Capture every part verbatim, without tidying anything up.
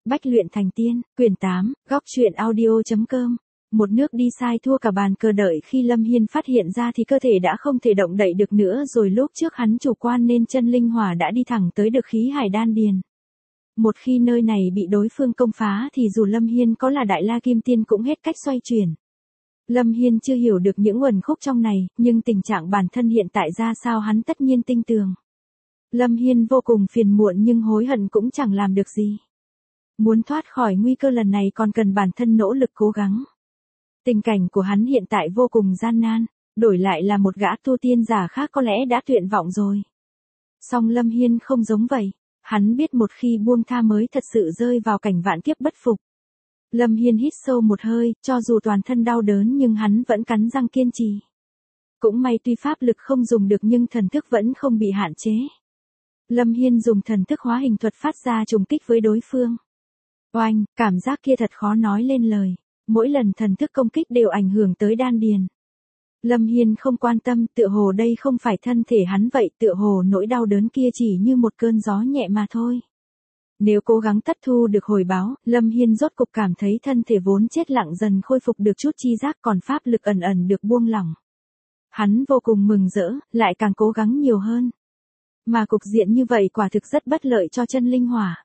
Bách luyện thành tiên, quyển tám, góc truyện audio.com. Một nước đi sai thua cả bàn cờ, đợi khi Lâm Hiên phát hiện ra thì cơ thể đã không thể động đậy được nữa rồi. Lúc trước hắn chủ quan nên chân linh hỏa đã đi thẳng tới được khí hải đan điền. Một khi nơi này bị đối phương công phá thì dù Lâm Hiên có là Đại La Kim Tiên cũng hết cách xoay chuyển. Lâm Hiên chưa hiểu được những uẩn khúc trong này, nhưng tình trạng bản thân hiện tại ra sao hắn tất nhiên tinh tường. Lâm Hiên vô cùng phiền muộn nhưng hối hận cũng chẳng làm được gì. Muốn thoát khỏi nguy cơ lần này còn cần bản thân nỗ lực cố gắng. Tình cảnh của hắn hiện tại vô cùng gian nan, đổi lại là một gã tu tiên giả khác có lẽ đã tuyệt vọng rồi. Song Lâm Hiên không giống vậy, hắn biết một khi buông tha mới thật sự rơi vào cảnh vạn kiếp bất phục. Lâm Hiên hít sâu một hơi, cho dù toàn thân đau đớn nhưng hắn vẫn cắn răng kiên trì. Cũng may tuy pháp lực không dùng được nhưng thần thức vẫn không bị hạn chế. Lâm Hiên dùng thần thức hóa hình thuật phát ra trùng kích với đối phương. Oanh, cảm giác kia thật khó nói lên lời. Mỗi lần thần thức công kích đều ảnh hưởng tới đan điền. Lâm Hiên không quan tâm, tựa hồ đây không phải thân thể hắn vậy, tựa hồ nỗi đau đớn kia chỉ như một cơn gió nhẹ mà thôi. Nếu cố gắng tất thu được hồi báo, Lâm Hiên rốt cục cảm thấy thân thể vốn chết lặng dần khôi phục được chút chi giác, còn pháp lực ẩn ẩn được buông lỏng. Hắn vô cùng mừng rỡ, lại càng cố gắng nhiều hơn. Mà cục diện như vậy quả thực rất bất lợi cho chân linh hỏa.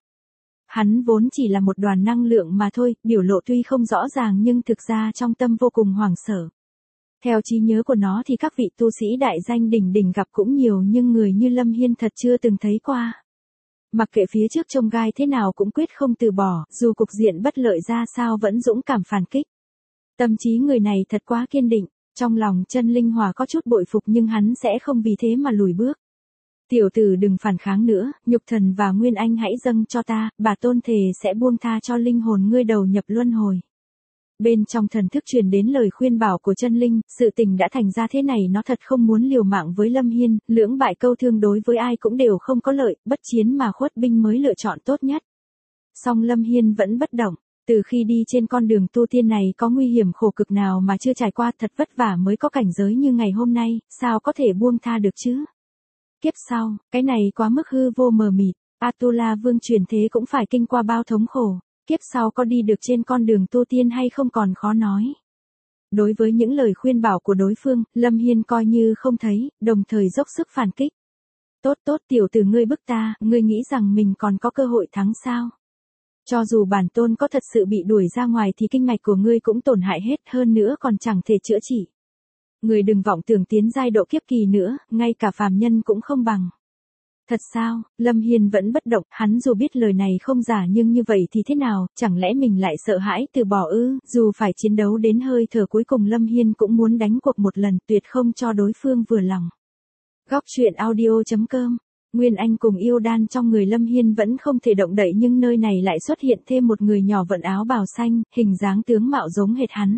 Hắn vốn chỉ là một đoàn năng lượng mà thôi, biểu lộ tuy không rõ ràng nhưng thực ra trong tâm vô cùng hoảng sợ. Theo trí nhớ của nó thì các vị tu sĩ đại danh đỉnh đỉnh gặp cũng nhiều nhưng người như Lâm Hiên thật chưa từng thấy qua. Mặc kệ phía trước trông gai thế nào cũng quyết không từ bỏ, dù cục diện bất lợi ra sao vẫn dũng cảm phản kích. Tâm trí người này thật quá kiên định, trong lòng chân linh hỏa có chút bội phục nhưng hắn sẽ không vì thế mà lùi bước. Tiểu tử đừng phản kháng nữa, nhục thần và nguyên anh hãy dâng cho ta, bà tôn thề sẽ buông tha cho linh hồn ngươi đầu nhập luân hồi. Bên trong thần thức truyền đến lời khuyên bảo của chân linh, sự tình đã thành ra thế này nó thật không muốn liều mạng với Lâm Hiên, lưỡng bại câu thương đối với ai cũng đều không có lợi, bất chiến mà khuất binh mới lựa chọn tốt nhất. Song Lâm Hiên vẫn bất động, từ khi đi trên con đường tu tiên này có nguy hiểm khổ cực nào mà chưa trải qua, thật vất vả mới có cảnh giới như ngày hôm nay, sao có thể buông tha được chứ? Kiếp sau, cái này quá mức hư vô mờ mịt, Atula Vương truyền thế cũng phải kinh qua bao thống khổ, kiếp sau có đi được trên con đường tu tiên hay không còn khó nói. Đối với những lời khuyên bảo của đối phương, Lâm Hiên coi như không thấy, đồng thời dốc sức phản kích. Tốt tốt tiểu tử ngươi bức ta, ngươi nghĩ rằng mình còn có cơ hội thắng sao? Cho dù bản tôn có thật sự bị đuổi ra ngoài thì kinh mạch của ngươi cũng tổn hại hết, hơn nữa còn chẳng thể chữa trị. Người đừng vọng tưởng tiến giai độ kiếp kỳ nữa, ngay cả phàm nhân cũng không bằng. Thật sao? Lâm Hiên vẫn bất động, hắn dù biết lời này không giả nhưng như vậy thì thế nào, chẳng lẽ mình lại sợ hãi từ bỏ ư? Dù phải chiến đấu đến hơi thở cuối cùng Lâm Hiên cũng muốn đánh cuộc một lần, tuyệt không cho đối phương vừa lòng. Góc truyện audio.com. Nguyên Anh cùng yêu đan trong người Lâm Hiên vẫn không thể động đậy nhưng nơi này lại xuất hiện thêm một người nhỏ vận áo bào xanh, hình dáng tướng mạo giống hệt hắn.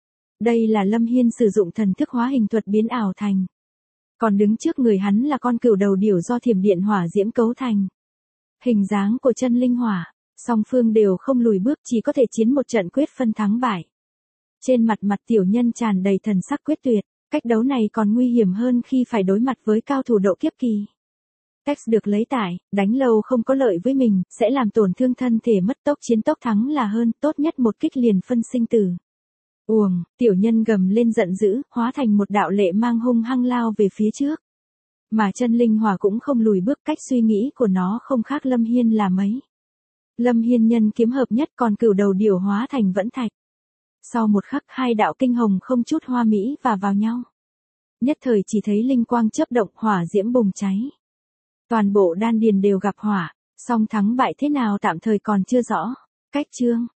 Đây là Lâm Hiên sử dụng thần thức hóa hình thuật biến ảo thành. Còn đứng trước người hắn là con cừu đầu điểu do thiểm điện hỏa diễm cấu thành. Hình dáng của chân linh hỏa, song phương đều không lùi bước, chỉ có thể chiến một trận quyết phân thắng bại. Trên mặt mặt tiểu nhân tràn đầy thần sắc quyết tuyệt, cách đấu này còn nguy hiểm hơn khi phải đối mặt với cao thủ độ kiếp kỳ. Text được lấy tải, đánh lâu không có lợi với mình, sẽ làm tổn thương thân thể, mất tốc chiến tốc thắng là hơn, tốt nhất một kích liền phân sinh tử. Uồng, tiểu nhân gầm lên giận dữ, hóa thành một đạo lệ mang hung hăng lao về phía trước. Mà chân linh hỏa cũng không lùi bước, cách suy nghĩ của nó không khác Lâm Hiên là mấy. Lâm Hiên nhân kiếm hợp nhất, còn cừu đầu điểu hóa thành vẫn thạch. Sau một khắc hai đạo kinh hồng không chút hoa mỹ và vào nhau. Nhất thời chỉ thấy linh quang chớp động, hỏa diễm bùng cháy. Toàn bộ đan điền đều gặp hỏa, song thắng bại thế nào tạm thời còn chưa rõ. Cách chương